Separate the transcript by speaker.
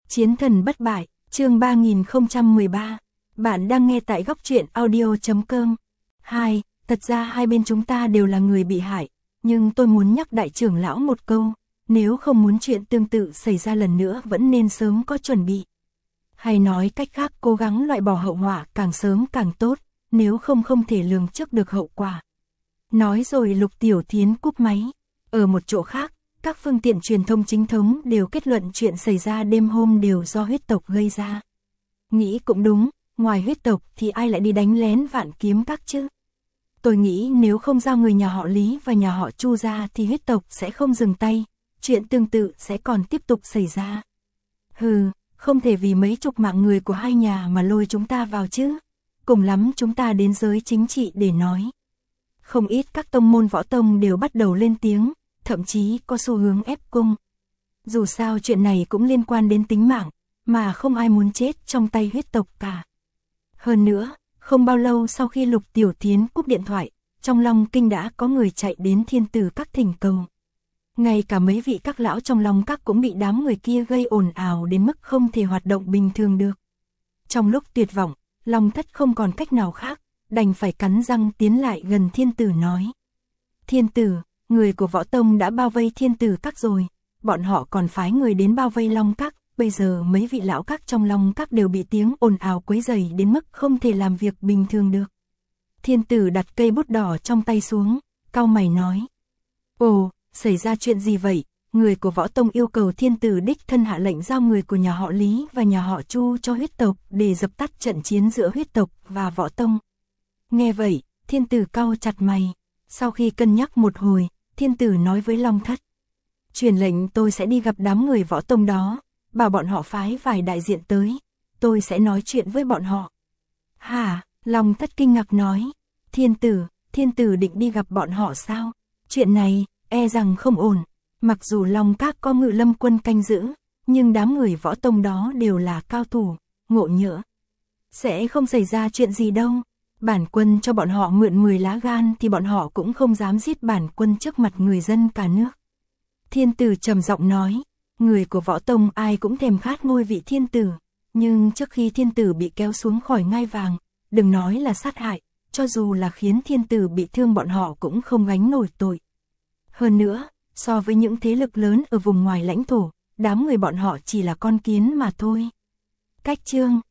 Speaker 1: Chiến thần bất bại, chương 3013. Bạn đang nghe tại góc truyện audio.com. 2. Thật ra hai bên chúng ta đều là người bị hại, nhưng tôi muốn nhắc đại trưởng lão một câu, nếu không muốn chuyện tương tự xảy ra lần nữa vẫn nên sớm có chuẩn bị. Hay nói cách khác, cố gắng loại bỏ hậu họa càng sớm càng tốt, nếu không không thể lường trước được hậu quả. Nói rồi Lục Tiểu Thiến cúp máy. Ở một chỗ khác, các phương tiện truyền thông chính thống đều kết luận chuyện xảy ra đêm hôm đều do huyết tộc gây ra. Nghĩ cũng đúng, ngoài huyết tộc thì ai lại đi đánh lén Vạn Kiếm Các chứ? Tôi nghĩ nếu không giao người nhà họ Lý và nhà họ Chu ra thì huyết tộc sẽ không dừng tay, chuyện tương tự sẽ còn tiếp tục xảy ra. Hừ, không thể vì mấy chục mạng người của hai nhà mà lôi chúng ta vào chứ. Cùng lắm chúng ta đến giới chính trị để nói. Không ít các tông môn võ tông đều bắt đầu lên tiếng, thậm chí có xu hướng ép cung. Dù sao chuyện này cũng liên quan đến tính mạng, mà không ai muốn chết trong tay huyết tộc cả. Hơn nữa, không bao lâu sau khi Lục Tiểu Thiến cúp điện thoại, trong Long Kinh đã có người chạy đến Thiên Tử Các thỉnh cầu. Ngay cả mấy vị các lão trong Long Các cũng bị đám người kia gây ồn ào đến mức không thể hoạt động bình thường được. Trong lúc tuyệt vọng, Long Thất không còn cách nào khác, đành phải cắn răng tiến lại gần Thiên Tử nói. Thiên Tử, người của Võ Tông đã bao vây Thiên Tử Các rồi, bọn họ còn phái người đến bao vây Long Các, bây giờ mấy vị lão các trong Long Các đều bị tiếng ồn ào quấy rầy đến mức không thể làm việc bình thường được. Thiên Tử đặt cây bút đỏ trong tay xuống, cau mày nói. Ồ, xảy ra chuyện gì vậy? Người của Võ Tông yêu cầu Thiên Tử đích thân hạ lệnh giao người của nhà họ Lý và nhà họ Chu cho huyết tộc để dập tắt trận chiến giữa huyết tộc và Võ Tông. Nghe vậy, Thiên Tử cau chặt mày. Sau khi cân nhắc một hồi, Thiên Tử nói với Long Thất. Truyền lệnh tôi sẽ đi gặp đám người Võ Tông đó, bảo bọn họ phái vài đại diện tới, tôi sẽ nói chuyện với bọn họ. Hả? Long Thất kinh ngạc nói. Thiên Tử định đi gặp bọn họ sao? Chuyện này, e rằng không ổn. Mặc dù Long Các có Ngự Lâm quân canh giữ, nhưng đám người Võ Tông đó đều là cao thủ, ngộ nhỡ. Sẽ không xảy ra chuyện gì đâu. Bản quân cho bọn họ mượn 10 lá gan thì bọn họ cũng không dám giết bản quân trước mặt người dân cả nước. Thiên Tử trầm giọng nói, người của Võ Tông ai cũng thèm khát ngôi vị Thiên Tử, nhưng trước khi Thiên Tử bị kéo xuống khỏi ngai vàng, đừng nói là sát hại, cho dù là khiến Thiên Tử bị thương bọn họ cũng không gánh nổi tội. Hơn nữa, so với những thế lực lớn ở vùng ngoài lãnh thổ, đám người bọn họ chỉ là con kiến mà thôi. Cách chương